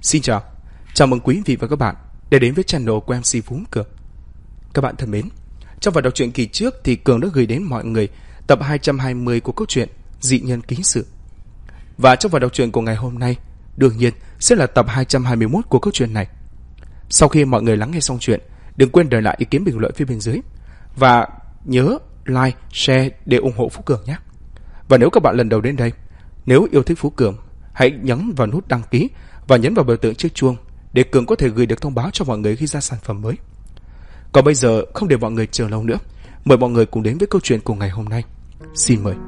Xin chào mừng quý vị và các bạn đã đến với channel của MC Phú Cường. Các bạn thân mến, trong phần đọc truyện kỳ trước thì Cường đã gửi đến mọi người tập 220 của câu chuyện Dị Nhân Ký Sự. Và trong phần đọc truyện của ngày hôm nay, đương nhiên sẽ là tập 221 của câu chuyện này. Sau khi mọi người lắng nghe xong chuyện, đừng quên để lại ý kiến bình luận phía bên dưới và nhớ like, share để ủng hộ Phú Cường nhé. Và nếu các bạn lần đầu đến đây, nếu yêu thích Phú Cường, hãy nhấn vào nút đăng ký và nhấn vào biểu tượng chiếc chuông để Cường có thể gửi được thông báo cho mọi người khi ra sản phẩm mới. Còn bây giờ không để mọi người chờ lâu nữa, mời mọi người cùng đến với câu chuyện của ngày hôm nay. Xin mời.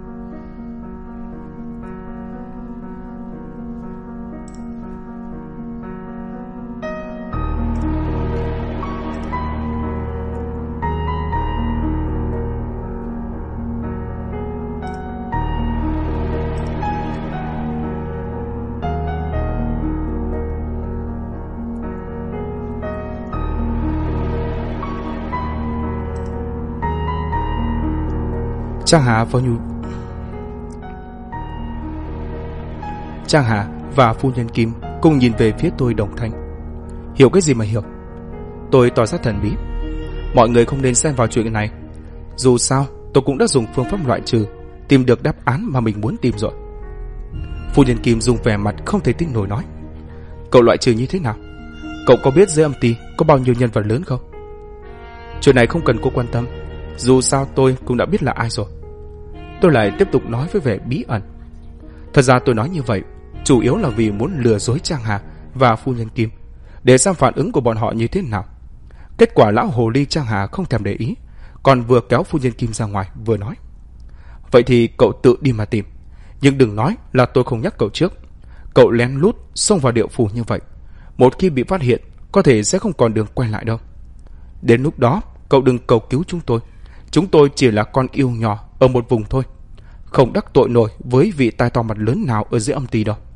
Trang Hà và phu nhân Kim cùng nhìn về phía tôi đồng thanh. Hiểu cái gì mà hiểu? Tôi tỏ ra thần bí. Mọi người không nên xen vào chuyện này. Dù sao tôi cũng đã dùng phương pháp loại trừ, tìm được đáp án mà mình muốn tìm rồi. Phu nhân Kim dùng vẻ mặt không thể tin nổi nói. Cậu loại trừ như thế nào? Cậu có biết dưới âm ty có bao nhiêu nhân vật lớn không? Chuyện này không cần cô quan tâm, dù sao tôi cũng đã biết là ai rồi. Tôi lại tiếp tục nói với vẻ bí ẩn. Thật ra tôi nói như vậy chủ yếu là vì muốn lừa dối Trang Hà và phu nhân Kim, để xem phản ứng của bọn họ như thế nào. Kết quả lão hồ ly Trang Hà không thèm để ý, còn vừa kéo phu nhân Kim ra ngoài vừa nói. Vậy thì cậu tự đi mà tìm, nhưng đừng nói là tôi không nhắc cậu trước. Cậu lén lút xông vào địa phủ như vậy, một khi bị phát hiện có thể sẽ không còn đường quay lại đâu. Đến lúc đó cậu đừng cầu cứu chúng tôi. Chúng tôi chỉ là con yêu nhỏ ở một vùng thôi, không đắc tội nổi với vị tai to mặt lớn nào ở dưới âm ty đâu.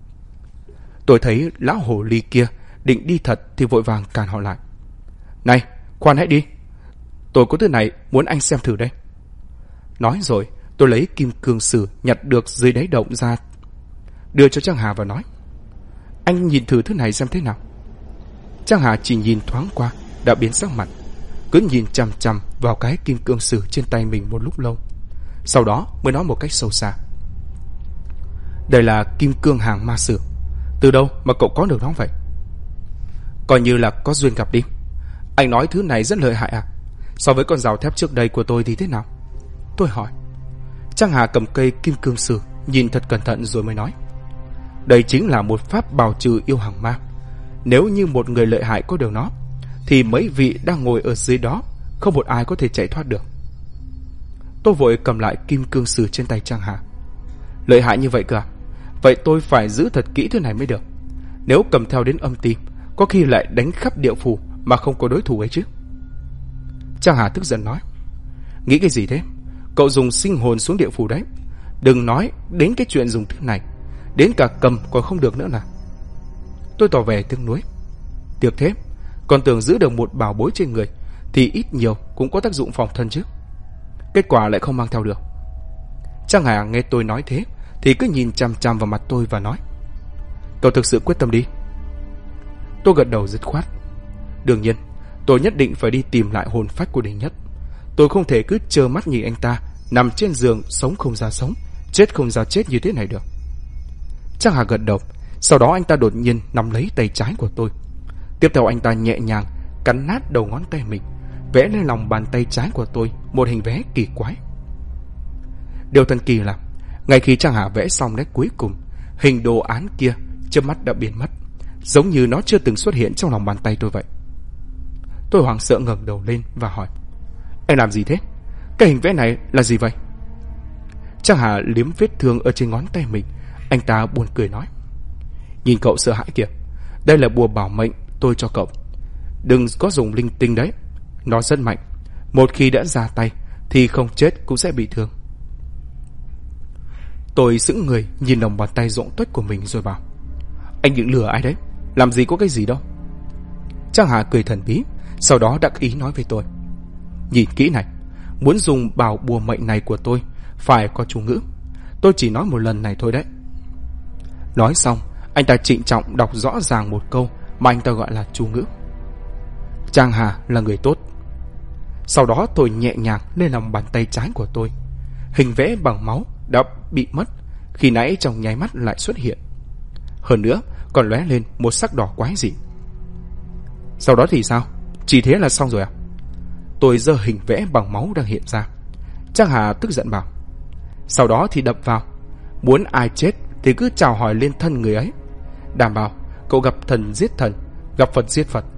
Tôi thấy lão hồ ly kia định đi thật thì vội vàng cản họ lại. Này, khoan hãy đi, tôi có thứ này muốn anh xem thử đây. Nói rồi tôi lấy kim cương sử nhặt được dưới đáy động ra, đưa cho Trang Hà và nói. Anh nhìn thử thứ này xem thế nào. Trang Hà chỉ nhìn thoáng qua đã biến sắc mặt, cứ nhìn chằm chằm vào cái kim cương sử trên tay mình một lúc lâu, sau đó mới nói một cách sâu xa. Đây là kim cương hàng ma sử. Từ đâu mà cậu có được nó vậy? Coi như là có duyên gặp đi. Anh nói thứ này rất lợi hại à? So với con rào thép trước đây của tôi thì thế nào? Tôi hỏi. Trang Hà cầm cây kim cương sử nhìn thật cẩn thận rồi mới nói. Đây chính là một pháp bào trừ yêu hàng ma. Nếu như một người lợi hại có được nó thì mấy vị đang ngồi ở dưới đó không một ai có thể chạy thoát được. Tôi vội cầm lại kim cương sử trên tay Trang Hà. Lợi hại như vậy cơ à? Vậy tôi phải giữ thật kỹ thứ này mới được. Nếu cầm theo đến âm ty, có khi lại đánh khắp địa phủ mà không có đối thủ ấy chứ. Trang Hà tức giận nói. Nghĩ cái gì thế? Cậu dùng sinh hồn xuống địa phủ đấy. Đừng nói đến cái chuyện dùng thứ này, đến cả cầm còn không được nữa nào. Tôi tỏ vẻ tiếc nuối. Tiếc thế, còn tưởng giữ được một bảo bối trên người thì ít nhiều cũng có tác dụng phòng thân chứ. Kết quả lại không mang theo được. Trang Hà nghe tôi nói thế thì cứ nhìn chằm chằm vào mặt tôi và nói. Cậu thực sự quyết tâm đi. Tôi gật đầu dứt khoát. Đương nhiên tôi nhất định phải đi tìm lại hồn phách của Đình Nhất. Tôi không thể cứ trơ mắt nhìn anh ta nằm trên giường sống không ra sống, chết không ra chết như thế này được. Trang Hà gật đầu. Sau đó anh ta đột nhiên nắm lấy tay trái của tôi. Tiếp theo anh ta nhẹ nhàng cắn nát đầu ngón tay mình, vẽ lên lòng bàn tay trái của tôi một hình vẽ kỳ quái. Điều thần kỳ là ngay khi Trang Hà vẽ xong nét cuối cùng, hình đồ án kia chớp mắt đã biến mất, giống như nó chưa từng xuất hiện trong lòng bàn tay tôi vậy. Tôi hoảng sợ ngẩng đầu lên và hỏi. Anh làm gì thế? Cái hình vẽ này là gì vậy? Trang Hà liếm vết thương ở trên ngón tay mình. Anh ta buồn cười nói. Nhìn cậu sợ hãi kìa, đây là bùa bảo mệnh tôi cho cậu. Đừng có dùng linh tinh đấy, nó rất mạnh, một khi đã ra tay thì không chết cũng sẽ bị thương. Tôi sững người nhìn lòng bàn tay rỗng tuếch của mình rồi bảo. Anh định lừa ai đấy? Làm gì có cái gì đâu. Trang Hà cười thần bí, sau đó đắc ý nói với tôi. Nhìn kỹ này, muốn dùng bảo bùa mệnh này của tôi phải có chú ngữ. Tôi chỉ nói một lần này thôi đấy. Nói xong Anh ta trịnh trọng đọc rõ ràng một câu mà anh ta gọi là chú ngữ: Trang Hà là người tốt. Sau đó tôi nhẹ nhàng lên lòng bàn tay trái của tôi. Hình vẽ bằng máu đã bị mất, khi nãy trong nháy mắt lại xuất hiện. Hơn nữa còn lóe lên một sắc đỏ quái dị. Sau đó thì sao? Chỉ thế là xong rồi à? Tôi giơ hình vẽ bằng máu đang hiện ra. Trang Hà tức giận bảo: Sau đó thì đập vào. Muốn ai chết thì cứ chào hỏi lên thân người ấy. Đảm bảo cậu gặp thần giết thần, gặp Phật giết Phật.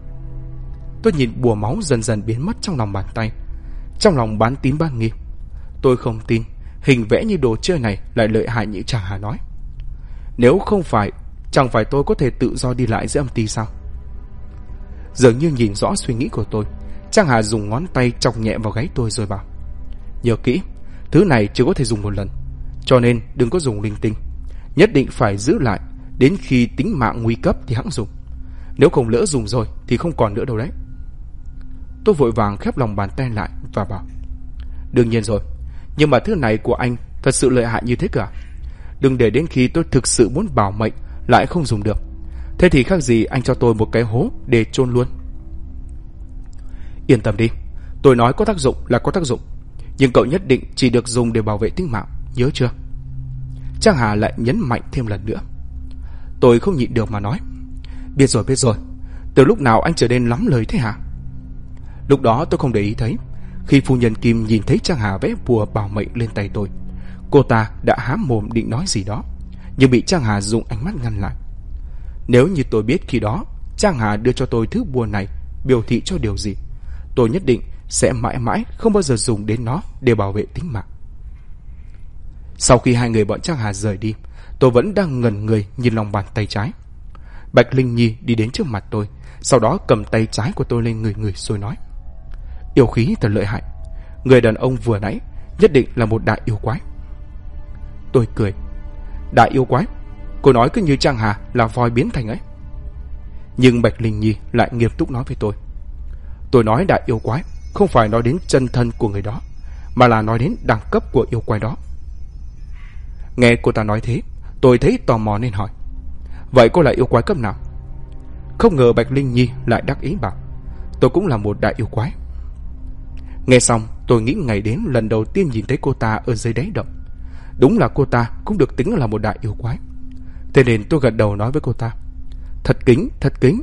Tôi nhìn bùa máu dần dần biến mất trong lòng bàn tay. Trong lòng bán tín bán nghi. Tôi không tin hình vẽ như đồ chơi này lại lợi hại như Trang Hà nói. Nếu không phải, chẳng phải tôi có thể tự do đi lại giữa âm ty sao? Dường như nhìn rõ suy nghĩ của tôi, Trang Hà dùng ngón tay chọc nhẹ vào gáy tôi rồi bảo: Nhớ kỹ, thứ này chỉ có thể dùng một lần, cho nên đừng có dùng linh tinh. Nhất định phải giữ lại, đến khi tính mạng nguy cấp thì hẵng dùng. Nếu không lỡ dùng rồi thì không còn nữa đâu đấy. Tôi vội vàng khép lòng bàn tay lại và bảo: Đương nhiên rồi, nhưng mà thứ này của anh thật sự lợi hại như thế cả. Đừng để đến khi tôi thực sự muốn bảo mệnh lại không dùng được. Thế thì khác gì anh cho tôi một cái hố để chôn luôn. Yên tâm đi, tôi nói có tác dụng là có tác dụng, nhưng cậu nhất định chỉ được dùng để bảo vệ tính mạng, nhớ chưa? Trang Hà lại nhấn mạnh thêm lần nữa. Tôi không nhịn được mà nói: Biết rồi, từ lúc nào anh trở nên lắm lời thế hả? Lúc đó tôi không để ý thấy. Khi phu nhân Kim nhìn thấy Trang Hà vẽ bùa bảo mệnh lên tay tôi, cô ta đã há mồm định nói gì đó, nhưng bị Trang Hà dùng ánh mắt ngăn lại. Nếu như tôi biết khi đó Trang Hà đưa cho tôi thứ bùa này biểu thị cho điều gì, tôi nhất định sẽ mãi mãi không bao giờ dùng đến nó để bảo vệ tính mạng. Sau khi hai người bọn Trang Hà rời đi, tôi vẫn đang ngẩn người nhìn lòng bàn tay trái. Bạch Linh Nhi đi đến trước mặt tôi, sau đó cầm tay trái của tôi lên người rồi nói: Yêu khí thật lợi hại. Người đàn ông vừa nãy nhất định là một đại yêu quái. Tôi cười: Đại yêu quái? Cô nói cứ như Trang Hà là voi biến thành ấy. Nhưng Bạch Linh Nhi lại nghiêm túc nói với tôi: Tôi nói đại yêu quái không phải nói đến chân thân của người đó, mà là nói đến đẳng cấp của yêu quái đó. Nghe cô ta nói thế, tôi thấy tò mò nên hỏi: Vậy cô là yêu quái cấp nào? Không ngờ Bạch Linh Nhi lại đắc ý bảo: Tôi cũng là một đại yêu quái. Nghe xong tôi nghĩ ngày đến lần đầu tiên nhìn thấy cô ta ở dưới đáy động. Đúng là cô ta cũng được tính là một đại yêu quái. Thế nên tôi gật đầu nói với cô ta: Thật kính.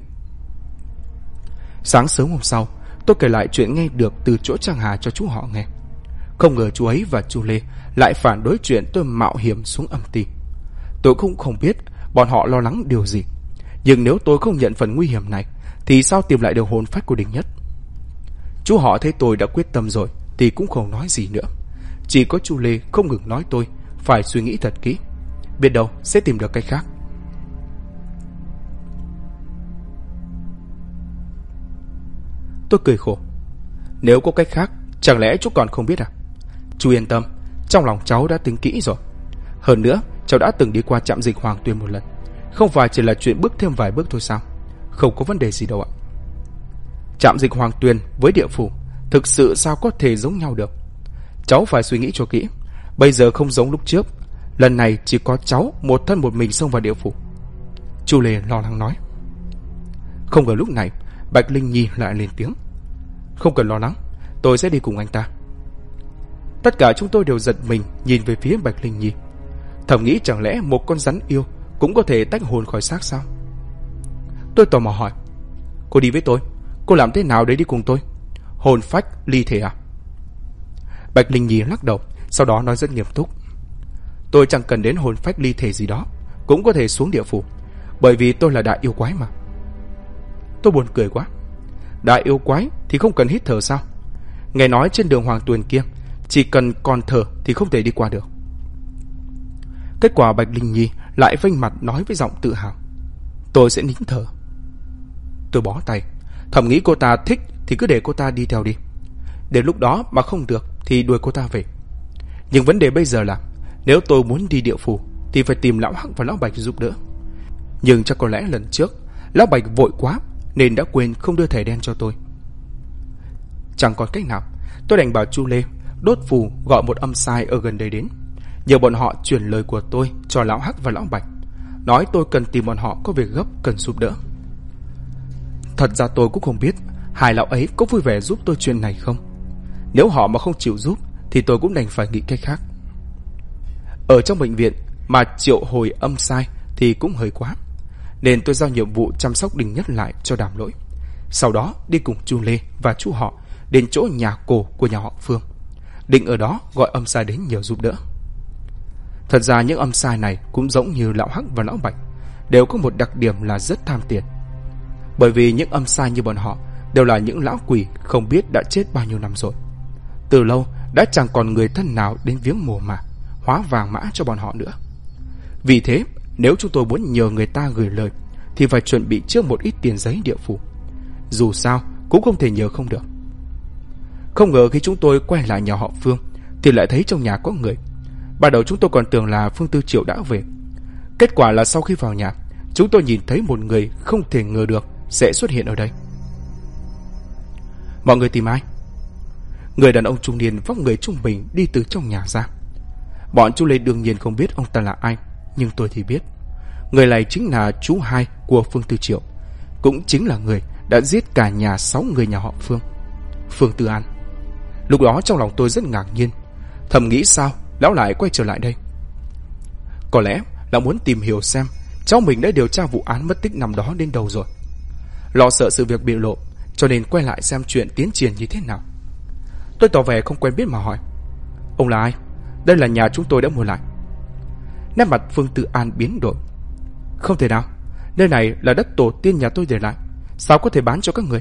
Sáng sớm hôm sau, tôi kể lại chuyện nghe được từ chỗ Trang Hà cho chú họ nghe. Không ngờ chú ấy và chú Lê lại phản đối chuyện tôi mạo hiểm xuống âm ty. Tôi cũng không biết bọn họ lo lắng điều gì, nhưng nếu tôi không nhận phần nguy hiểm này thì sao tìm lại được hồn phách của Đình Nhất? Chú họ thấy tôi đã quyết tâm rồi thì cũng không nói gì nữa. Chỉ có chú Lê không ngừng nói tôi phải suy nghĩ thật kỹ, biết đâu sẽ tìm được cách khác. Tôi cười khổ: Nếu có cách khác, chẳng lẽ chú còn không biết à? Chú yên tâm, trong lòng cháu đã tính kỹ rồi. Hơn nữa, cháu đã từng đi qua trạm dịch Hoàng Tuyền một lần, không phải chỉ là chuyện bước thêm vài bước thôi sao? Không có vấn đề gì đâu ạ. Trạm dịch Hoàng Tuyền với địa phủ thực sự sao có thể giống nhau được? Cháu phải suy nghĩ cho kỹ. Bây giờ không giống lúc trước, lần này chỉ có cháu một thân một mình xông vào địa phủ. Chu Lê lo lắng nói. Không ngờ lúc này Bạch Linh Nhi lại lên tiếng: Không cần lo lắng, tôi sẽ đi cùng anh ta. Tất cả chúng tôi đều giật mình nhìn về phía Bạch Linh Nhi, thầm nghĩ chẳng lẽ một con rắn yêu cũng có thể tách hồn khỏi xác sao? Tôi tò mò hỏi: Cô đi với tôi, cô làm thế nào để đi cùng tôi? Hồn phách ly thể à? Bạch Linh Nhi lắc đầu, sau đó nói rất nghiêm túc: Tôi chẳng cần đến hồn phách ly thể gì đó, cũng có thể xuống địa phủ, bởi vì tôi là đại yêu quái mà. Tôi buồn cười quá. Đại yêu quái thì không cần hít thở sao? Nghe nói trên đường Hoàng Tuyền kia, chỉ cần còn thở thì không thể đi qua được. Kết quả Bạch Linh Nhi lại vênh mặt nói với giọng tự hào: Tôi sẽ nín thở. Tôi bó tay, thầm nghĩ cô ta thích thì cứ để cô ta đi theo đi. Đến lúc đó mà không được thì đuổi cô ta về. Nhưng vấn đề bây giờ là nếu tôi muốn đi địa phủ thì phải tìm lão Hắc và lão Bạch giúp đỡ. Nhưng chắc có lẽ lần trước lão Bạch vội quá nên đã quên không đưa thẻ đen cho tôi. Chẳng còn cách nào, tôi đành bảo Chu Lê đốt phù gọi một âm sai ở gần đây đến, nhờ bọn họ chuyển lời của tôi cho lão Hắc và lão Bạch, nói tôi cần tìm bọn họ có việc gấp cần giúp đỡ. Thật ra tôi cũng không biết hai lão ấy có vui vẻ giúp tôi chuyện này không. Nếu họ mà không chịu giúp thì tôi cũng đành phải nghĩ cách khác. Ở trong bệnh viện mà triệu hồi âm sai thì cũng hơi quá, nên tôi giao nhiệm vụ chăm sóc Đinh Nhất lại cho Đàm Lỗi. Sau đó đi cùng chú Lê và chú họ đến chỗ nhà cổ của nhà họ Phương, định ở đó gọi âm sai đến nhờ giúp đỡ. Thật ra những âm sai này cũng giống như lão Hắc và lão Bạch, đều có một đặc điểm là rất tham tiền. Bởi vì những âm sai như bọn họ đều là những lão quỷ không biết đã chết bao nhiêu năm rồi. Từ lâu đã chẳng còn người thân nào đến viếng mồ mả, hóa vàng mã cho bọn họ nữa. Vì thế, nếu chúng tôi muốn nhờ người ta gửi lời thì phải chuẩn bị trước một ít tiền giấy địa phủ. Dù sao cũng không thể nhờ không được. Không ngờ khi chúng tôi quay lại nhà họ Phương thì lại thấy trong nhà có người. Ban đầu chúng tôi còn tưởng là Phương Tư Triệu đã về. Kết quả là sau khi vào nhà, chúng tôi nhìn thấy một người không thể ngờ được sẽ xuất hiện ở đây. Mọi người tìm ai? Người đàn ông trung niên vóc người trung bình đi từ trong nhà ra. Bọn chú Lê đương nhiên không biết ông ta là ai, nhưng tôi thì biết. Người này chính là chú hai của Phương Tư Triệu, cũng chính là người đã giết cả nhà 6 người nhà họ Phương, Phương Tư An. Lúc đó trong lòng tôi rất ngạc nhiên, thầm nghĩ sao lão lại quay trở lại đây. Có lẽ là muốn tìm hiểu xem cháu mình đã điều tra vụ án mất tích năm đó đến đâu rồi. Lo sợ sự việc bị lộ, cho nên quay lại xem chuyện tiến triển như thế nào. Tôi tỏ vẻ không quen biết mà hỏi: Ông là ai? Đây là nhà chúng tôi đã mua lại. Nét mặt Phương Tư An biến đổi. Không thể nào, nơi này là đất tổ tiên nhà tôi để lại, sao có thể bán cho các người?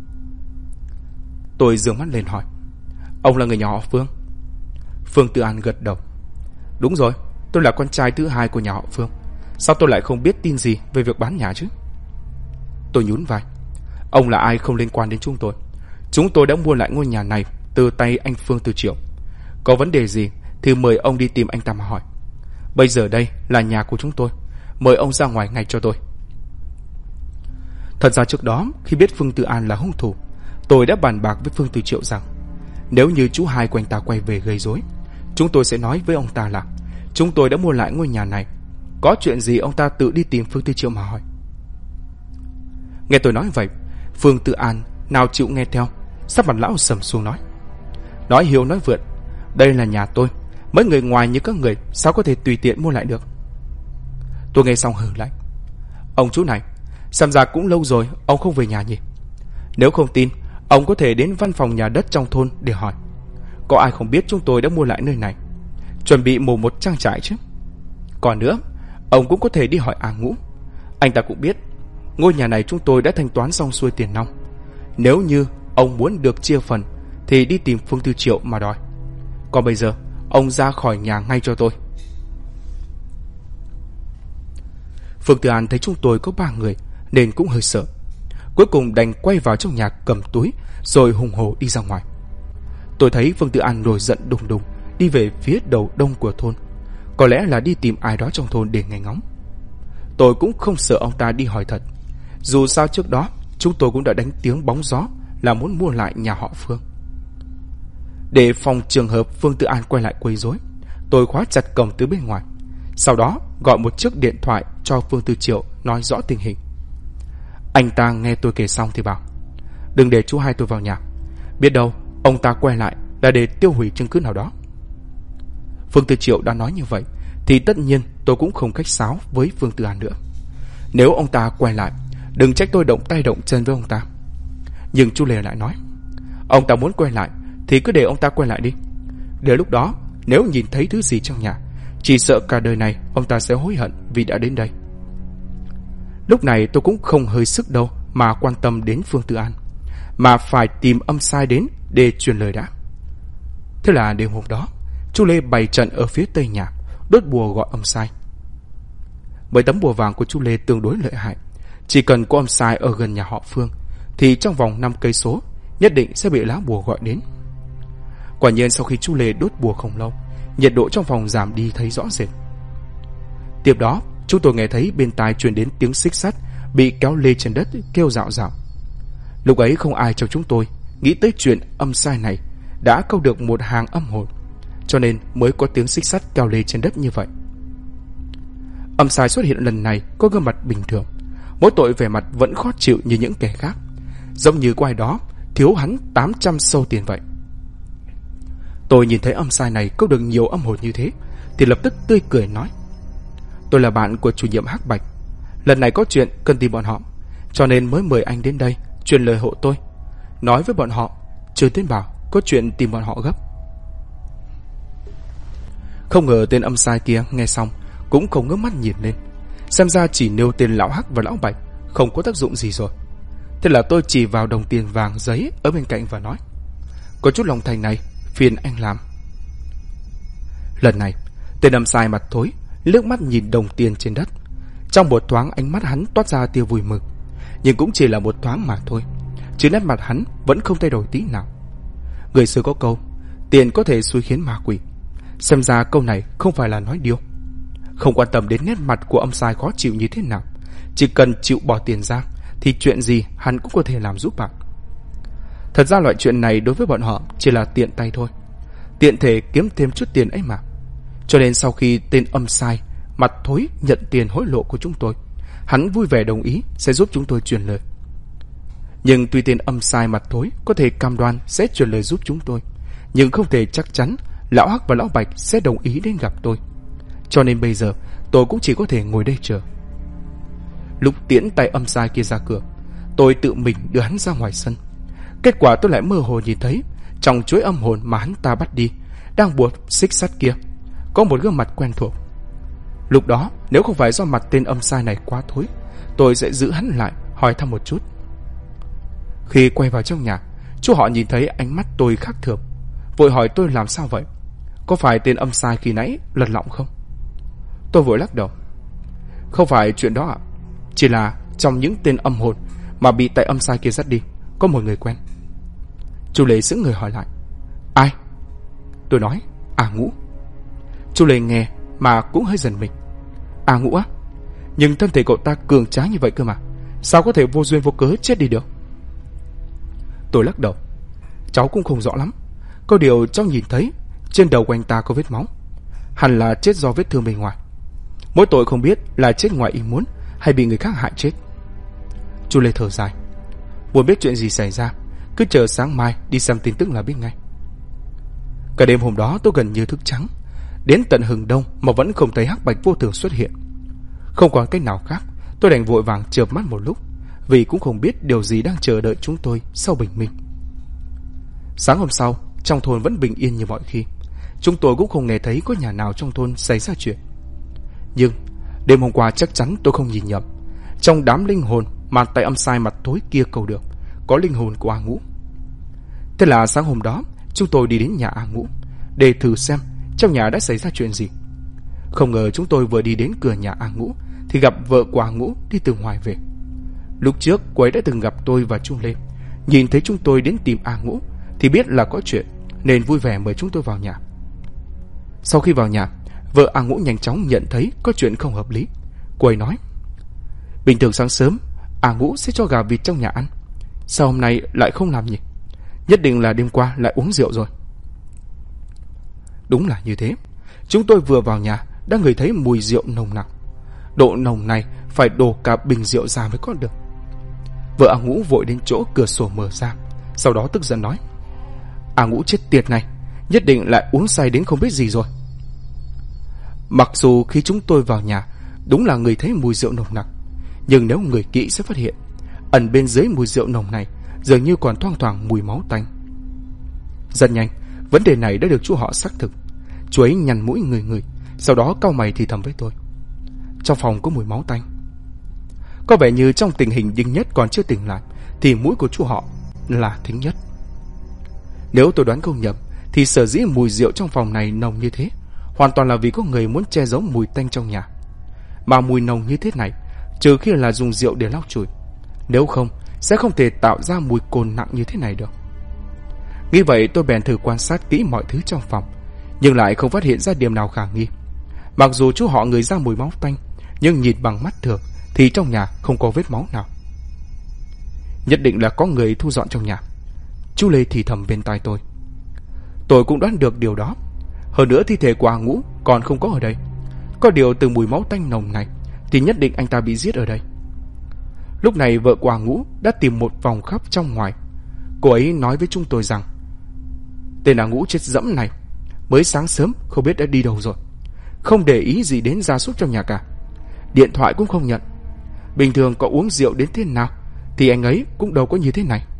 Tôi giương mắt lên hỏi: Ông là người nhà họ Phương? Phương Tư An gật đầu. Đúng rồi, tôi là con trai thứ hai của nhà họ Phương. Sao tôi lại không biết tin gì về việc bán nhà chứ? Tôi nhún vai. Ông là ai không liên quan đến chúng tôi. Chúng tôi đã mua lại ngôi nhà này từ tay anh Phương Tư Triệu. Có vấn đề gì thì mời ông đi tìm anh ta mà hỏi. Bây giờ đây là nhà của chúng tôi, mời ông ra ngoài ngay cho tôi. Thật ra trước đó, khi biết Phương Tư An là hung thủ, tôi đã bàn bạc với Phương Tư Triệu rằng nếu như chú hai của anh ta quay về gây rối, chúng tôi sẽ nói với ông ta là chúng tôi đã mua lại ngôi nhà này. Có chuyện gì ông ta tự đi tìm Phương Tư Triệu mà hỏi. Nghe tôi nói vậy, Phương Tư An nào chịu nghe theo, sắc mặt lão sầm xuống nói hiếu nói vượt, đây là nhà tôi, mấy người ngoài như các người sao có thể tùy tiện mua lại được. Tôi nghe xong hừ lạnh. Ông chú này, xem ra cũng lâu rồi ông không về nhà nhỉ? Nếu không tin, ông có thể đến văn phòng nhà đất trong thôn để hỏi. Có ai không biết chúng tôi đã mua lại nơi này, chuẩn bị mổ một trang trại chứ? Còn nữa, ông cũng có thể đi hỏi A Ngũ. Anh ta cũng biết ngôi nhà này chúng tôi đã thanh toán xong xuôi tiền nong. Nếu như ông muốn được chia phần thì đi tìm Phương Tư Triệu mà đòi. Còn bây giờ ông ra khỏi nhà ngay cho tôi. Phương Tư An thấy chúng tôi có 3 người nên cũng hơi sợ. Cuối cùng đành quay vào trong nhà cầm túi rồi hùng hổ đi ra ngoài. Tôi thấy Phương Tư An nổi giận đùng đùng đi về phía đầu đông của thôn. Có lẽ là đi tìm ai đó trong thôn để nghe ngóng. Tôi cũng không sợ ông ta đi hỏi thật. Dù sao trước đó chúng tôi cũng đã đánh tiếng bóng gió là muốn mua lại nhà họ Phương. Để phòng trường hợp Phương Tư An quay lại quấy rối, tôi khóa chặt cổng từ bên ngoài. Sau đó gọi một chiếc điện thoại cho Phương Tư Triệu nói rõ tình hình. Anh ta nghe tôi kể xong thì bảo: đừng để chú hai tôi vào nhà, biết đâu ông ta quay lại là để tiêu hủy chứng cứ nào đó. Phương Tư Triệu đã nói như vậy thì tất nhiên tôi cũng không khách sáo với Phương Tư An nữa. Nếu ông ta quay lại, đừng trách tôi động tay động chân với ông ta. Nhưng chú Lê lại nói: ông ta muốn quay lại thì cứ để ông ta quay lại đi. Đến lúc đó nếu nhìn thấy thứ gì trong nhà, chỉ sợ cả đời này ông ta sẽ hối hận vì đã đến đây. Lúc này tôi cũng không hơi sức đâu mà quan tâm đến Phương Tư An, mà phải tìm âm sai đến để truyền lời đã. Thế là đêm hôm đó, chú Lê bày trận ở phía tây nhà, đốt bùa gọi âm sai. Mấy tấm bùa vàng của chú Lê tương đối lợi hại, chỉ cần có âm sai ở gần nhà họ Phương thì trong vòng 5 cây số nhất định sẽ bị lá bùa gọi đến. Quả nhiên sau khi chú Lê đốt bùa không lâu, nhiệt độ trong phòng giảm đi thấy rõ rệt. Tiếp đó chúng tôi nghe thấy bên tai truyền đến tiếng xích sắt bị kéo lê trên đất kêu rạo rạo. Lúc ấy không ai trong chúng tôi nghĩ tới chuyện âm sai này đã câu được một hàng âm hồn, cho nên mới có tiếng xích sắt kéo lê trên đất như vậy. Âm sai xuất hiện lần này có gương mặt bình thường, mỗi tội vẻ mặt vẫn khó chịu như những kẻ khác, giống như có ai đó thiếu hắn 800 sâu tiền vậy. Tôi nhìn thấy âm sai này có được nhiều âm hồn như thế thì lập tức tươi cười nói: tôi là bạn của chủ nhiệm Hắc Bạch, lần này có chuyện cần tìm bọn họ, cho nên mới mời anh đến đây truyền lời hộ tôi, nói với bọn họ Trương Tiến bảo có chuyện tìm bọn họ gấp. Không ngờ tên âm sai kia nghe xong cũng không ngước mắt nhìn lên, xem ra chỉ nêu tên lão Hắc và lão Bạch không có tác dụng gì rồi. Thế là tôi chỉ vào đồng tiền vàng giấy ở bên cạnh và nói: có chút lòng thành này phiền anh làm. Lần này tên âm sai mặt thối liếc mắt nhìn đồng tiền trên đất, trong một thoáng ánh mắt hắn toát ra tia vui mừng, nhưng cũng chỉ là một thoáng mà thôi, chứ nét mặt hắn vẫn không thay đổi tí nào. Người xưa có câu tiền có thể xui khiến ma quỷ, xem ra câu này không phải là nói điêu. Không quan tâm đến nét mặt của âm sai khó chịu như thế nào, chỉ cần chịu bỏ tiền ra thì chuyện gì hắn cũng có thể làm giúp bạn. Thật ra loại chuyện này đối với bọn họ chỉ là tiện tay thôi, tiện thể kiếm thêm chút tiền ấy mà. Cho nên sau khi tên âm sai mặt thối nhận tiền hối lộ của chúng tôi, hắn vui vẻ đồng ý sẽ giúp chúng tôi truyền lời. Nhưng tuy tên âm sai mặt thối có thể cam đoan sẽ truyền lời giúp chúng tôi, nhưng không thể chắc chắn lão Hắc và lão Bạch sẽ đồng ý đến gặp tôi. Cho nên bây giờ tôi cũng chỉ có thể ngồi đây chờ. Lúc tiễn tay âm sai kia ra cửa, tôi tự mình đưa hắn ra ngoài sân. Kết quả tôi lại mơ hồ nhìn thấy trong chuỗi âm hồn mà hắn ta bắt đi, đang buộc xích sắt kia, có một gương mặt quen thuộc. Lúc đó nếu không phải do mặt tên âm sai này quá thối, tôi sẽ giữ hắn lại hỏi thăm một chút. Khi quay vào trong nhà, chú họ nhìn thấy ánh mắt tôi khác thường, vội hỏi tôi làm sao vậy, có phải tên âm sai khi nãy lật lọng không? Tôi vội lắc đầu: không phải chuyện đó ạ, chỉ là trong những tên âm hồn mà bị tay âm sai kia dắt đi có một người quen. Chú Lê sững người hỏi lại: ai? Tôi nói: A Ngũ. Chú Lê nghe mà cũng hơi giận mình: A Ngũ á? Nhưng thân thể cậu ta cường tráng như vậy cơ mà, sao có thể vô duyên vô cớ chết đi được? Tôi lắc đầu: cháu cũng không rõ lắm, có điều cháu nhìn thấy trên đầu của anh ta có vết máu, hẳn là chết do vết thương bên ngoài. Mỗi tội không biết là chết ngoài ý muốn hay bị người khác hại chết. Chú Lê thở dài: muốn biết chuyện gì xảy ra, cứ chờ sáng mai đi xem tin tức là biết ngay. Cả đêm hôm đó tôi gần như thức trắng, đến tận hừng đông mà vẫn không thấy Hắc Bạch vô thường xuất hiện. Không còn cách nào khác, tôi đành vội vàng chợp mắt một lúc, vì cũng không biết điều gì đang chờ đợi chúng tôi sau bình minh. Sáng hôm sau, trong thôn vẫn bình yên như mọi khi, chúng tôi cũng không nghe thấy có nhà nào trong thôn xảy ra chuyện. Nhưng đêm hôm qua chắc chắn tôi không nhìn nhầm, trong đám linh hồn mà tay âm sai mặt thối kia cầu được có linh hồn của A Ngũ. Thế là sáng hôm đó chúng tôi đi đến nhà A Ngũ để thử xem trong nhà đã xảy ra chuyện gì. Không ngờ chúng tôi vừa đi đến cửa nhà A Ngũ thì gặp vợ của A Ngũ đi từ ngoài về. Lúc trước cô ấy đã từng gặp tôi và Chu Lê, nhìn thấy chúng tôi đến tìm A Ngũ thì biết là có chuyện, nên vui vẻ mời chúng tôi vào nhà. Sau khi vào nhà, vợ A Ngũ nhanh chóng nhận thấy có chuyện không hợp lý. Cô ấy nói: bình thường sáng sớm A Ngũ sẽ cho gà vịt trong nhà ăn, sao hôm nay lại không làm nhỉ? Nhất định là đêm qua lại uống rượu rồi. Đúng là như thế. Chúng tôi vừa vào nhà đã ngửi thấy mùi rượu nồng nặc. Độ nồng này phải đổ cả bình rượu ra mới có được. Vợ A Ngũ vội đến chỗ cửa sổ mở ra, sau đó tức giận nói: A Ngũ chết tiệt này, nhất định lại uống say đến không biết gì rồi. Mặc dù khi chúng tôi vào nhà đúng là người thấy mùi rượu nồng nặc, nhưng nếu người kỹ sẽ phát hiện ẩn bên dưới mùi rượu nồng này dường như còn thoang thoảng mùi máu tanh. Rất nhanh, vấn đề này đã được chú họ xác thực. Chú ấy nhăn mũi người, sau đó cau mày thì thầm với tôi: trong phòng có mùi máu tanh. Có vẻ như trong tình hình Đinh Nhất còn chưa tỉnh lại thì mũi của chú họ là thính nhất. Nếu tôi đoán không nhầm thì sở dĩ mùi rượu trong phòng này nồng như thế hoàn toàn là vì có người muốn che giấu mùi tanh trong nhà. Mà mùi nồng như thế này trừ khi là dùng rượu để lau chùi, nếu không sẽ không thể tạo ra mùi cồn nặng như thế này được. Nghĩ vậy tôi bèn thử quan sát kỹ mọi thứ trong phòng, nhưng lại không phát hiện ra điểm nào khả nghi. Mặc dù chú họ ngửi ra mùi máu tanh, nhưng nhìn bằng mắt thường thì trong nhà không có vết máu nào. Nhất định là có người thu dọn trong nhà, chú Lê thì thầm bên tai tôi. Tôi cũng đoán được điều đó. Hơn nữa thi thể của A Ngũ còn không có ở đây. Có điều từ mùi máu tanh nồng này thì nhất định anh ta bị giết ở đây. Lúc này vợ của A Ngũ đã tìm một vòng khắp trong ngoài. Cô ấy nói với chúng tôi rằng tên A Ngũ chết dẫm này mới sáng sớm không biết đã đi đâu rồi, không để ý gì đến gia súc trong nhà cả, điện thoại cũng không nhận. Bình thường có uống rượu đến thế nào thì anh ấy cũng đâu có như thế này.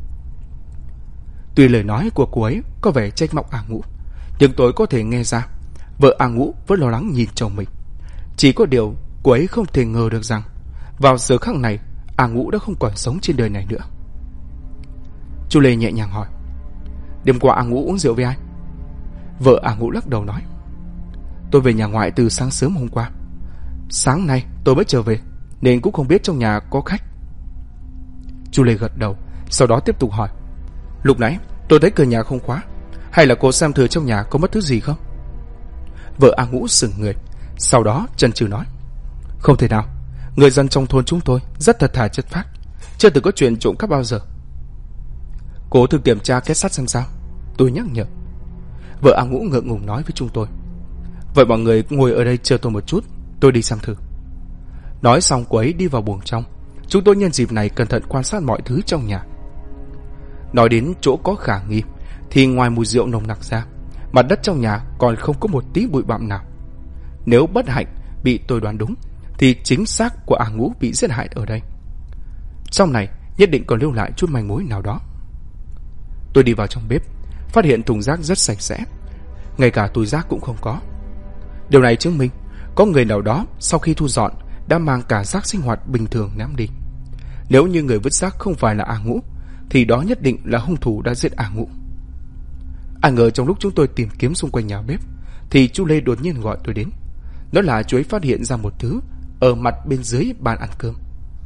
Tuy lời nói của cô ấy có vẻ trách móc A Ngũ, nhưng tôi có thể nghe ra vợ A Ngũ vẫn lo lắng nhìn chồng mình. Chỉ có điều cô ấy không thể ngờ được rằng vào giờ khắc này A Ngũ đã không còn sống trên đời này nữa. Chú Lê nhẹ nhàng hỏi: đêm qua A Ngũ uống rượu với ai? Vợ A Ngũ lắc đầu nói: tôi về nhà ngoại từ sáng sớm hôm qua, sáng nay tôi mới trở về nên cũng không biết trong nhà có khách. Chú Lê gật đầu, sau đó tiếp tục hỏi: lúc nãy tôi thấy cửa nhà không khóa, hay là cô xem thử trong nhà có mất thứ gì không? Vợ A Ngũ sững người, sau đó chần chừ nói: không thể nào, người dân trong thôn chúng tôi rất thật thà chất phác, chưa từng có chuyện trộm cắp bao giờ. Cố thử kiểm tra két sắt xem sao, tôi nhắc nhở. Vợ A Ngũ ngượng ngùng nói với chúng tôi: vậy mọi người ngồi ở đây chờ tôi một chút, tôi đi xem thử. Nói xong cô ấy đi vào buồng trong. Chúng tôi nhân dịp này cẩn thận quan sát mọi thứ trong nhà. Nói đến chỗ có khả nghi thì ngoài mùi rượu nồng nặc ra, mặt đất trong nhà còn không có một tí bụi bặm nào. Nếu bất hạnh bị tôi đoán đúng thì chính xác của A Ngũ bị giết hại ở đây. Trong này nhất định còn lưu lại chút manh mối nào đó. Tôi đi vào trong bếp, phát hiện thùng rác rất sạch sẽ, ngay cả túi rác cũng không có. Điều này chứng minh có người nào đó sau khi thu dọn đã mang cả rác sinh hoạt bình thường ném đi. Nếu như người vứt rác không phải là A Ngũ thì đó nhất định là hung thủ đã giết A Ngũ. Ai ngờ trong lúc chúng tôi tìm kiếm xung quanh nhà bếp thì chú Lê đột nhiên gọi tôi đến. Đó là chú ấy phát hiện ra một thứ ở mặt bên dưới bàn ăn cơm.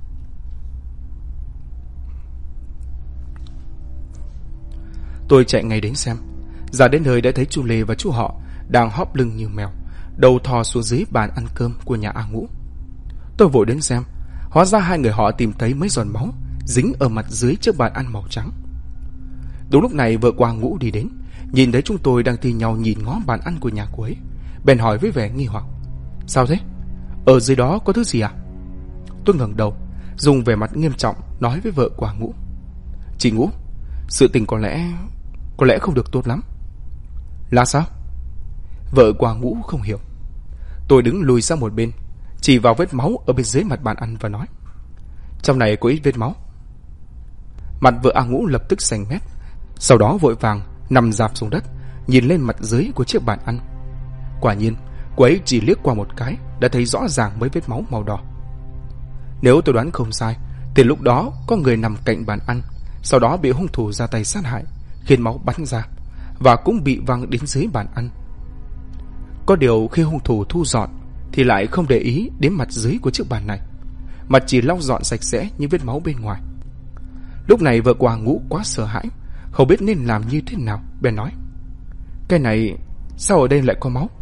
Tôi chạy ngay đến xem. Ra đến nơi đã thấy chú Lê và chú họ đang hóp lưng như mèo, đầu thò xuống dưới bàn ăn cơm của nhà A Ngũ. Tôi vội đến xem, hóa ra hai người họ tìm thấy mấy giọt máu dính ở mặt dưới chiếc bàn ăn màu trắng. Đúng lúc này vợ của A Ngũ đi đến, nhìn thấy chúng tôi đang thi nhau nhìn ngó bàn ăn của nhà cô ấy, bèn hỏi với vẻ nghi hoặc: sao thế? Ở dưới đó có thứ gì à? Tôi ngẩng đầu, dùng vẻ mặt nghiêm trọng nói với vợ của A Ngũ: chị Ngũ, sự tình có lẽ không được tốt lắm. Là sao? Vợ của A Ngũ không hiểu. Tôi đứng lùi sang một bên, chỉ vào vết máu ở bên dưới mặt bàn ăn và nói: trong này có ít vết máu. Mặt vợ A Ngũ lập tức xanh mét, sau đó vội vàng nằm rạp xuống đất, nhìn lên mặt dưới của chiếc bàn ăn. Quả nhiên, cô ấy chỉ liếc qua một cái đã thấy rõ ràng mấy vết máu màu đỏ. Nếu tôi đoán không sai thì lúc đó có người nằm cạnh bàn ăn, sau đó bị hung thủ ra tay sát hại, khiến máu bắn ra và cũng bị văng đến dưới bàn ăn. Có điều khi hung thủ thu dọn thì lại không để ý đến mặt dưới của chiếc bàn này, mà chỉ lau dọn sạch sẽ những vết máu bên ngoài. Lúc này vợ của A Ngũ quá sợ hãi, không biết nên làm như thế nào, bèn nói: cái này sao ở đây lại có máu?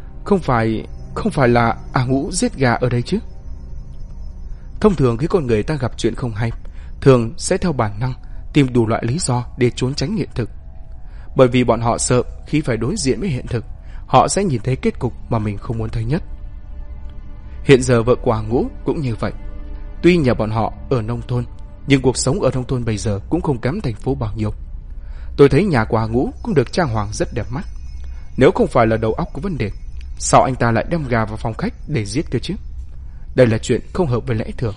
Không phải là A Ngũ giết gà ở đây chứ? Thông thường khi con người ta gặp chuyện không hay, thường sẽ theo bản năng tìm đủ loại lý do để trốn tránh hiện thực. Bởi vì bọn họ sợ khi phải đối diện với hiện thực, họ sẽ nhìn thấy kết cục mà mình không muốn thấy nhất. Hiện giờ vợ của A Ngũ cũng như vậy. Tuy nhà bọn họ ở nông thôn, nhưng cuộc sống ở nông thôn bây giờ cũng không kém thành phố bao nhiêu. Tôi thấy nhà của A Ngũ cũng được trang hoàng rất đẹp mắt. Nếu không phải là đầu óc có vấn đề, sao anh ta lại đem gà vào phòng khách để giết cơ chứ? Đây là chuyện không hợp với lẽ thường.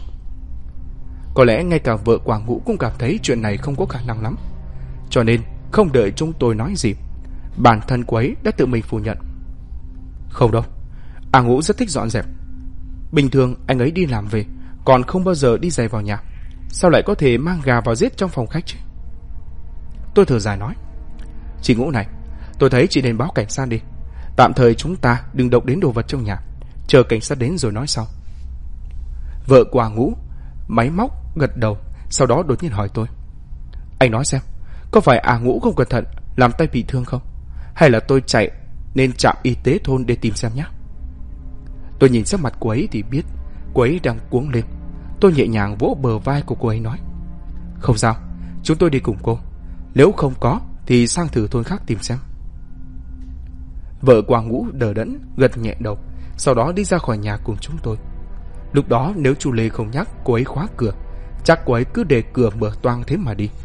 Có lẽ ngay cả vợ của A Ngũ cũng cảm thấy chuyện này không có khả năng lắm, cho nên không đợi chúng tôi nói gì, bản thân cô ấy đã tự mình phủ nhận: không đâu, A Ngũ rất thích dọn dẹp. Bình thường anh ấy đi làm về còn không bao giờ đi giày vào nhà, sao lại có thể mang gà vào giết trong phòng khách chứ? Tôi thở dài nói: chị Ngũ này, tôi thấy chị nên báo cảnh sát đi. Tạm thời chúng ta đừng động đến đồ vật trong nhà, chờ cảnh sát đến rồi nói sau. Vợ của A Ngũ máy móc gật đầu, sau đó đột nhiên hỏi tôi: anh nói xem, có phải A Ngũ không cẩn thận làm tay bị thương không? Hay là tôi chạy nên trạm y tế thôn để tìm xem nhé? Tôi nhìn sắc mặt cô ấy thì biết cô ấy đang cuống lên. Tôi nhẹ nhàng vỗ bờ vai của cô ấy nói: không sao, chúng tôi đi cùng cô. Nếu không có thì sang thử thôn khác tìm xem. Vợ của A Ngũ đờ đẫn gật nhẹ đầu, sau đó đi ra khỏi nhà cùng chúng tôi. Lúc đó nếu chú Lê không nhắc cô ấy khóa cửa, chắc cô ấy cứ để cửa mở toang thế mà đi.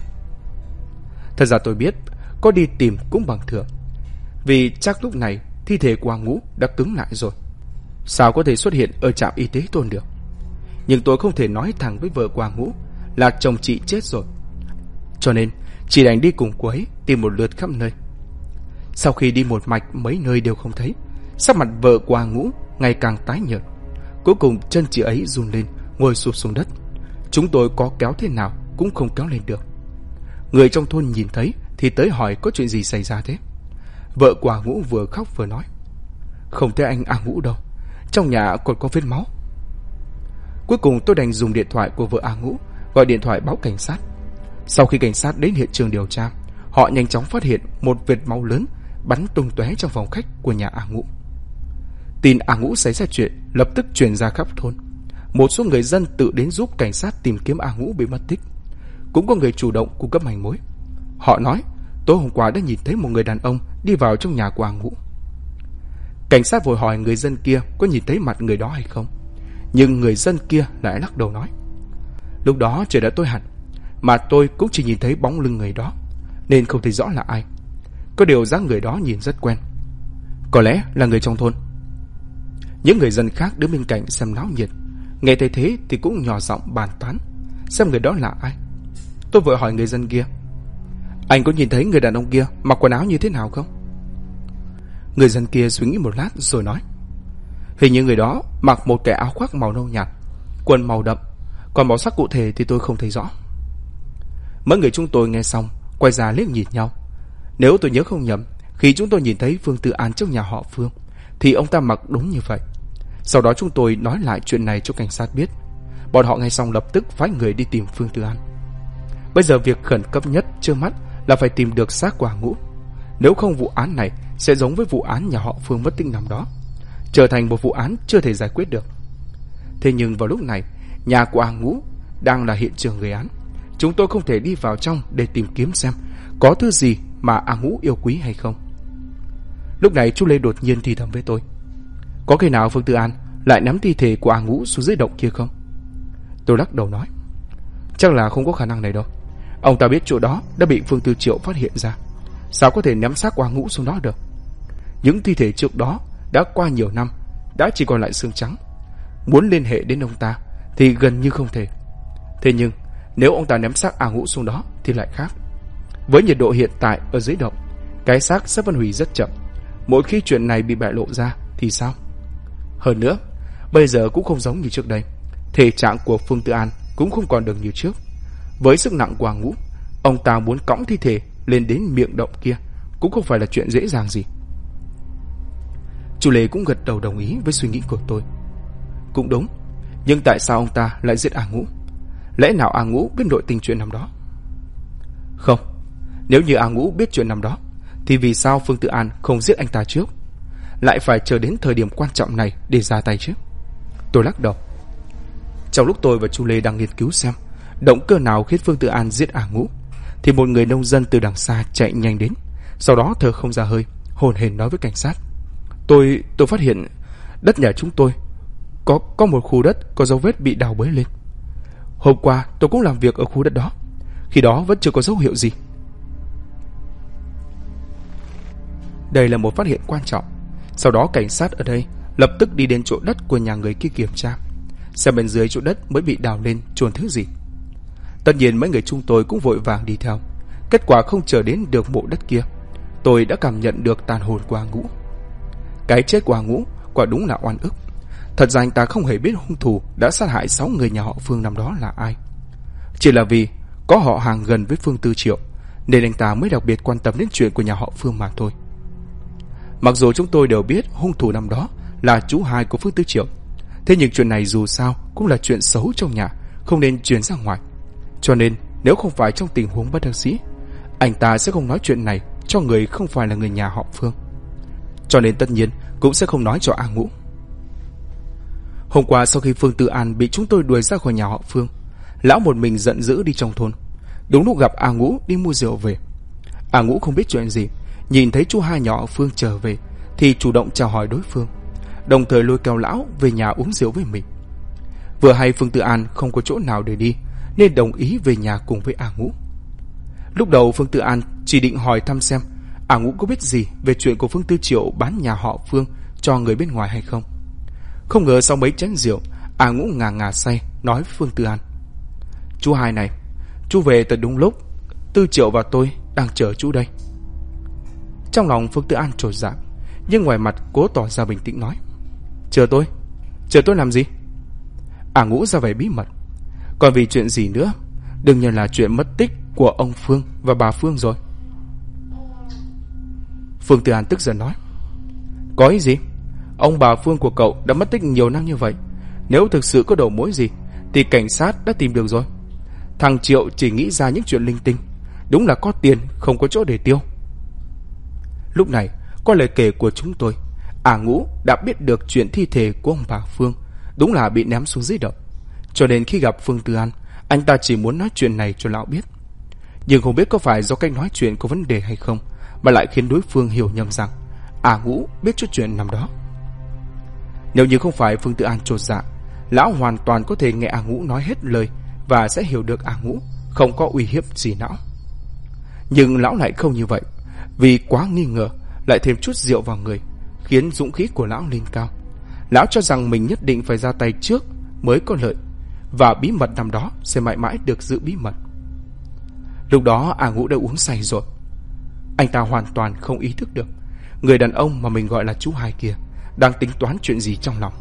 Thật ra tôi biết có đi tìm cũng bằng thường, vì chắc lúc này thi thể của Ngũ đã cứng lại rồi, sao có thể xuất hiện ở trạm y tế Tôn được. Nhưng tôi không thể nói thẳng với vợ của Ngũ là chồng chị chết rồi, cho nên chỉ đành đi cùng cô ấy tìm một lượt khắp nơi. Sau khi đi một mạch mấy nơi đều không thấy, sắc mặt vợ của Ngũ ngày càng tái nhợt. Cuối cùng chân chị ấy run lên, ngồi sụp xuống đất. Chúng tôi có kéo thế nào cũng không kéo lên được. Người trong thôn nhìn thấy thì tới hỏi có chuyện gì xảy ra thế. Vợ của Ngũ vừa khóc vừa nói: "Không thấy anh Ngũ đâu, trong nhà còn có vết máu." Cuối cùng tôi đành dùng điện thoại của vợ Ngũ gọi điện thoại báo cảnh sát. Sau khi cảnh sát đến hiện trường điều tra, họ nhanh chóng phát hiện một vệt máu lớn bắn tung tóe trong phòng khách của nhà Ngũ. Tin Ngũ xảy ra chuyện lập tức truyền ra khắp thôn. Một số người dân tự đến giúp cảnh sát tìm kiếm Ngũ bị mất tích. Cũng có người chủ động cung cấp manh mối. Họ nói tối hôm qua đã nhìn thấy một người đàn ông đi vào trong nhà của Ngũ. Cảnh sát vội hỏi người dân kia có nhìn thấy mặt người đó hay không, nhưng người dân kia lại lắc đầu nói: "Lúc đó trời đã tối hẳn, mà tôi cũng chỉ nhìn thấy bóng lưng người đó, nên không thấy rõ là ai. Có điều dáng người đó nhìn rất quen, có lẽ là người trong thôn." Những người dân khác đứng bên cạnh xem náo nhiệt, nghe thấy thế thì cũng nhỏ giọng bàn tán xem người đó là ai. Tôi vội hỏi người dân kia: "Anh có nhìn thấy người đàn ông kia mặc quần áo như thế nào không?" Người dân kia suy nghĩ một lát rồi nói: "Hình như người đó mặc một cái áo khoác màu nâu nhạt, quần màu đậm, còn màu sắc cụ thể thì tôi không thấy rõ." Mấy người chúng tôi nghe xong quay ra liếc nhìn nhau. Nếu tôi nhớ không nhầm, khi chúng tôi nhìn thấy Phương Tư An trong nhà họ Phương thì ông ta mặc đúng như vậy. Sau đó chúng tôi nói lại chuyện này cho cảnh sát biết. Bọn họ nghe xong lập tức phái người đi tìm Phương Tư An. Bây giờ việc khẩn cấp nhất trước mắt là phải tìm được xác của Ngũ. Nếu không vụ án này sẽ giống với vụ án nhà họ Phương mất tích năm đó, trở thành một vụ án chưa thể giải quyết được. Thế nhưng vào lúc này, nhà của Ngũ đang là hiện trường gây án. Chúng tôi không thể đi vào trong để tìm kiếm xem có thứ gì mà Ngũ yêu quý hay không. Lúc này chú Lê đột nhiên thì thầm với tôi: "Có khi nào Phương Tư An lại ném thi thể của Ngũ xuống dưới động kia không?" Tôi lắc đầu nói: "Chắc là không có khả năng này đâu. Ông ta biết chỗ đó đã bị Phương Tư Triệu phát hiện ra, sao có thể ném xác của Ngũ xuống đó được. Những thi thể trước đó đã qua nhiều năm, đã chỉ còn lại xương trắng. Muốn liên hệ đến ông ta thì gần như không thể. Thế nhưng nếu ông ta ném xác Ngũ xuống đó thì lại khác. Với nhiệt độ hiện tại ở dưới động, cái xác sẽ phân hủy rất chậm. Mỗi khi chuyện này bị bại lộ ra thì sao? Hơn nữa, bây giờ cũng không giống như trước đây. Thể trạng của Phương Tư An cũng không còn được như trước. Với sức nặng của Ngũ, ông ta muốn cõng thi thể lên đến miệng động kia cũng không phải là chuyện dễ dàng gì." Chú Lê cũng gật đầu đồng ý với suy nghĩ của tôi. Cũng đúng, nhưng tại sao ông ta lại giết Ngũ? Lẽ nào Ngũ biết nội tình chuyện năm đó? Không, nếu như Ngũ biết chuyện năm đó thì vì sao Phương Tư An không giết anh ta trước, lại phải chờ đến thời điểm quan trọng này để ra tay chứ? Tôi lắc đầu. Trong lúc tôi và chú Lê đang nghiên cứu xem động cơ nào khiến Phương Tư An giết Ngũ, thì một người nông dân từ đằng xa chạy nhanh đến, sau đó thở không ra hơi, hồn hển nói với cảnh sát: Tôi phát hiện đất nhà chúng tôi có một khu đất có dấu vết bị đào bới lên. Hôm qua tôi cũng làm việc ở khu đất đó, khi đó vẫn chưa có dấu hiệu gì." Đây là một phát hiện quan trọng. Sau đó cảnh sát ở đây lập tức đi đến chỗ đất của nhà người kia kiểm tra, xem bên dưới chỗ đất mới bị đào lên chôn thứ gì. Tất nhiên mấy người chúng tôi cũng vội vàng đi theo. Kết quả không chờ đến được mộ đất kia, tôi đã cảm nhận được tàn hồn của Ngũ. Cái chết của Ngũ quả đúng là oan ức. Thật ra anh ta không hề biết hung thủ đã sát hại 6 người nhà họ Phương năm đó là ai. Chỉ là vì có họ hàng gần với Phương Tư Triệu nên anh ta mới đặc biệt quan tâm đến chuyện của nhà họ Phương mà thôi. Mặc dù chúng tôi đều biết hung thủ năm đó là chú hai của Phương Tư Triệu, thế nhưng chuyện này dù sao cũng là chuyện xấu trong nhà, không nên truyền ra ngoài. Cho nên nếu không phải trong tình huống bất đắc dĩ, anh ta sẽ không nói chuyện này cho người không phải là người nhà họ Phương. Cho nên tất nhiên cũng sẽ không nói cho Ngũ. Hôm qua sau khi Phương Tư An bị chúng tôi đuổi ra khỏi nhà họ Phương, lão một mình giận dữ đi trong thôn. Đúng lúc gặp Ngũ đi mua rượu về. Ngũ không biết chuyện gì, nhìn thấy chú hai nhà họ Phương trở về thì chủ động chào hỏi đối phương, đồng thời lôi kéo lão về nhà uống rượu với mình. Vừa hay Phương Tư An không có chỗ nào để đi nên đồng ý về nhà cùng với A Ngũ. Lúc đầu Phương Tư An chỉ định hỏi thăm xem A Ngũ có biết gì về chuyện của Phương Tư Triệu bán nhà họ Phương cho người bên ngoài hay không. Không ngờ sau mấy chén rượu, A Ngũ ngà ngà say nói với Phương Tư An: "Chú hai này, chú về thật đúng lúc, Tư Triệu và tôi đang chờ chú đây." Trong lòng Phương Tư An chột dạ, nhưng ngoài mặt cố tỏ ra bình tĩnh nói: Chờ tôi làm gì?" A Ngũ ra vẻ bí mật: "Còn vì chuyện gì nữa? Đương nhiên là chuyện mất tích của ông Phương và bà Phương rồi." Phương Tư An tức giận nói: "Có ý gì? Ông bà Phương của cậu đã mất tích nhiều năm như vậy, nếu thực sự có đầu mối gì thì cảnh sát đã tìm được rồi. Thằng Triệu chỉ nghĩ ra những chuyện linh tinh, đúng là có tiền không có chỗ để tiêu." Lúc này, qua lời kể của chúng tôi, A Ngũ đã biết được chuyện thi thể của ông bà Phương đúng là bị ném xuống dưới động. Cho nên khi gặp Phương Tư An, anh ta chỉ muốn nói chuyện này cho lão biết. Nhưng không biết có phải do cách nói chuyện có vấn đề hay không mà lại khiến đối phương hiểu nhầm rằng A Ngũ biết chút chuyện năm đó. Nếu như không phải Phương Tư An chột dạ, lão hoàn toàn có thể nghe A Ngũ nói hết lời và sẽ hiểu được A Ngũ không có uy hiếp gì não. Nhưng lão lại không như vậy, vì quá nghi ngờ lại thêm chút rượu vào người, khiến dũng khí của lão lên cao. Lão cho rằng mình nhất định phải ra tay trước mới có lợi, và bí mật năm đó sẽ mãi mãi được giữ bí mật. Lúc đó A Ngũ đã uống say rồi. Anh ta hoàn toàn không ý thức được người đàn ông mà mình gọi là chú hai kia đang tính toán chuyện gì trong lòng.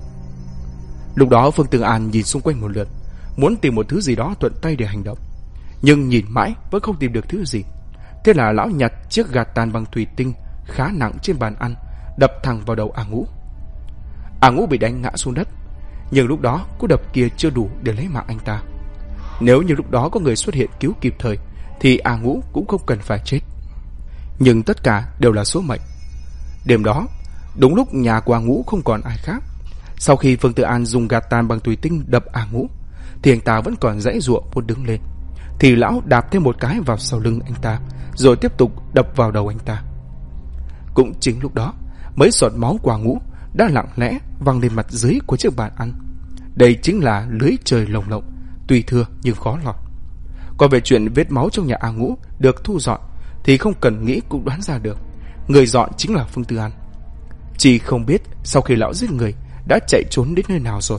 Lúc đó Phương Tư An nhìn xung quanh một lượt, muốn tìm một thứ gì đó thuận tay để hành động, nhưng nhìn mãi vẫn không tìm được thứ gì. Thế là lão nhặt chiếc gạt tàn bằng thủy tinh khá nặng trên bàn ăn, đập thẳng vào đầu A Ngũ. A Ngũ bị đánh ngã xuống đất, nhưng lúc đó cú đập kia chưa đủ để lấy mạng anh ta. Nếu như lúc đó có người xuất hiện cứu kịp thời thì A Ngũ cũng không cần phải chết. Nhưng tất cả đều là số mệnh. Đêm đó, đúng lúc nhà của A Ngũ không còn ai khác, sau khi Phương Tư An dùng gạt tàn bằng thủy tinh đập A Ngũ thì anh ta vẫn còn giãy giụa muốn đứng lên, thì lão đạp thêm một cái vào sau lưng anh ta, rồi tiếp tục đập vào đầu anh ta. Cũng chính lúc đó, mấy giọt máu của A Ngũ đã lặng lẽ văng lên mặt dưới của chiếc bàn ăn. Đây chính là lưới trời lồng lộng, tuy thưa nhưng khó lọt. Còn về chuyện vết máu trong nhà A Ngũ được thu dọn thì không cần nghĩ cũng đoán ra được, người dọn chính là Phương Tư An. Chỉ không biết sau khi lão giết người đã chạy trốn đến nơi nào rồi.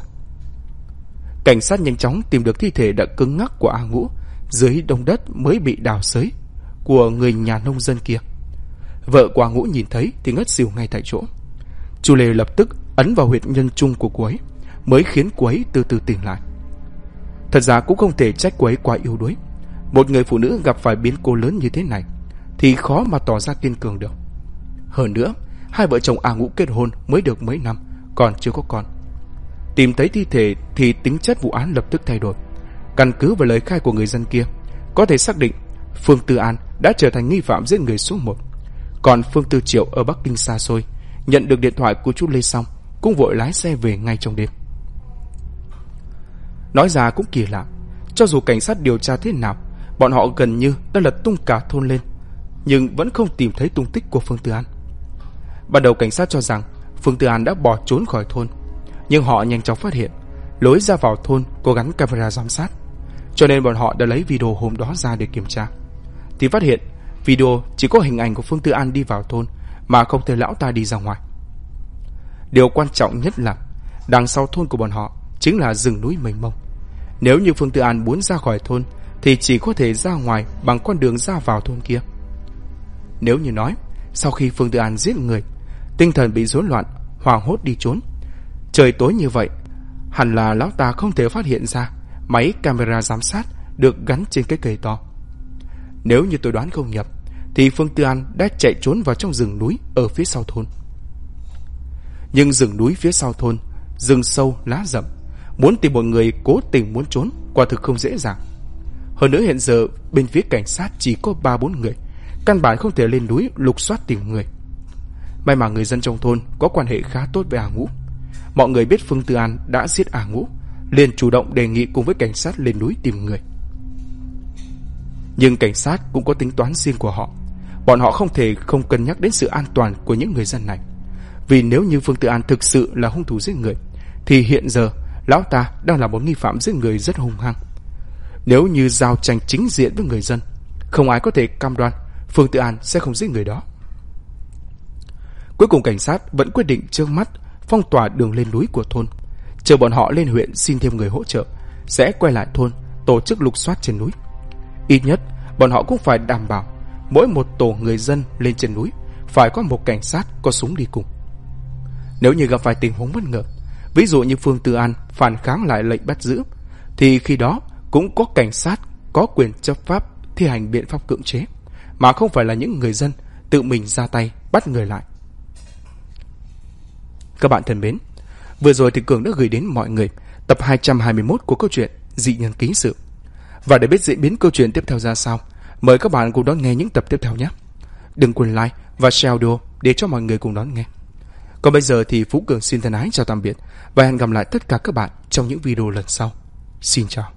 Cảnh sát nhanh chóng tìm được thi thể đã cứng ngắc của A Ngũ dưới đống đất mới bị đào xới của người nhà nông dân kia. Vợ của A Ngũ nhìn thấy thì ngất xỉu ngay tại chỗ. Chú Lê lập tức ấn vào huyệt nhân trung của cô ấy, mới khiến cô ấy từ từ tỉnh lại. Thật ra cũng không thể trách cô ấy quá yếu đuối. Một người phụ nữ gặp phải biến cố lớn như thế này thì khó mà tỏ ra kiên cường được. Hơn nữa, hai vợ chồng A Ngũ kết hôn mới được mấy năm, còn chưa có con. Tìm thấy thi thể thì tính chất vụ án lập tức thay đổi. Căn cứ vào lời khai của người dân kia, có thể xác định Phương Tư An đã trở thành nghi phạm giết người số 1. Còn Phương Tư Triệu ở Bắc Kinh xa xôi, nhận được điện thoại của chú Lê xong cũng vội lái xe về ngay trong đêm. Nói ra cũng kỳ lạ, cho dù cảnh sát điều tra thế nào, bọn họ gần như đã lật tung cả thôn lên, nhưng vẫn không tìm thấy tung tích của Phương Tư An. Ban đầu cảnh sát cho rằng Phương Tư An đã bỏ trốn khỏi thôn, nhưng họ nhanh chóng phát hiện lối ra vào thôn có gắn camera giám sát, cho nên bọn họ đã lấy video hôm đó ra để kiểm tra. Thì phát hiện video chỉ có hình ảnh của Phương Tư An đi vào thôn, mà không thấy lão ta đi ra ngoài. Điều quan trọng nhất là đằng sau thôn của bọn họ chính là rừng núi mênh mông. Nếu như Phương Tư An muốn ra khỏi thôn thì chỉ có thể ra ngoài bằng con đường ra vào thôn kia. Nếu như nói sau khi Phương Tư An giết người, tinh thần bị rối loạn, hoảng hốt đi trốn, trời tối như vậy, hẳn là lão ta không thể phát hiện ra máy camera giám sát được gắn trên cái cây to. Nếu như tôi đoán không nhầm thì Phương Tư An đã chạy trốn vào trong rừng núi ở phía sau thôn. Nhưng rừng núi phía sau thôn, rừng sâu lá rậm, muốn tìm một người cố tình muốn trốn quả thực không dễ dàng. Hơn nữa hiện giờ bên phía cảnh sát chỉ có 3-4 người, căn bản không thể lên núi lục soát tìm người. May mà người dân trong thôn có quan hệ khá tốt với A Ngũ. Mọi người biết Phương Tư An đã giết A Ngũ, liền chủ động đề nghị cùng với cảnh sát lên núi tìm người. Nhưng cảnh sát cũng có tính toán riêng của họ. Bọn họ không thể không cân nhắc đến sự an toàn của những người dân này. Vì nếu như Phương Tư An thực sự là hung thủ giết người thì hiện giờ lão ta đang là một nghi phạm giết người rất hung hăng. Nếu như giao tranh chính diện với người dân, không ai có thể cam đoan Phương Tự An sẽ không giết người đó. Cuối cùng cảnh sát vẫn quyết định trước mắt phong tỏa đường lên núi của thôn, chờ bọn họ lên huyện xin thêm người hỗ trợ, sẽ quay lại thôn tổ chức lục soát trên núi. Ít nhất bọn họ cũng phải đảm bảo mỗi một tổ người dân lên trên núi phải có một cảnh sát có súng đi cùng. Nếu như gặp phải tình huống bất ngờ, ví dụ như Phương Tự An phản kháng lại lệnh bắt giữ, thì khi đó cũng có cảnh sát có quyền chấp pháp thi hành biện pháp cưỡng chế, mà không phải là những người dân tự mình ra tay bắt người lại. Các bạn thân mến, vừa rồi thì Cường đã gửi đến mọi người tập 221 của câu chuyện Dị Nhân Ký Sự. Và để biết diễn biến câu chuyện tiếp theo ra sao, mời các bạn cùng đón nghe những tập tiếp theo nhé. Đừng quên like và share video để cho mọi người cùng đón nghe. Còn bây giờ thì Phú Cường xin thân ái chào tạm biệt và hẹn gặp lại tất cả các bạn trong những video lần sau. Xin chào.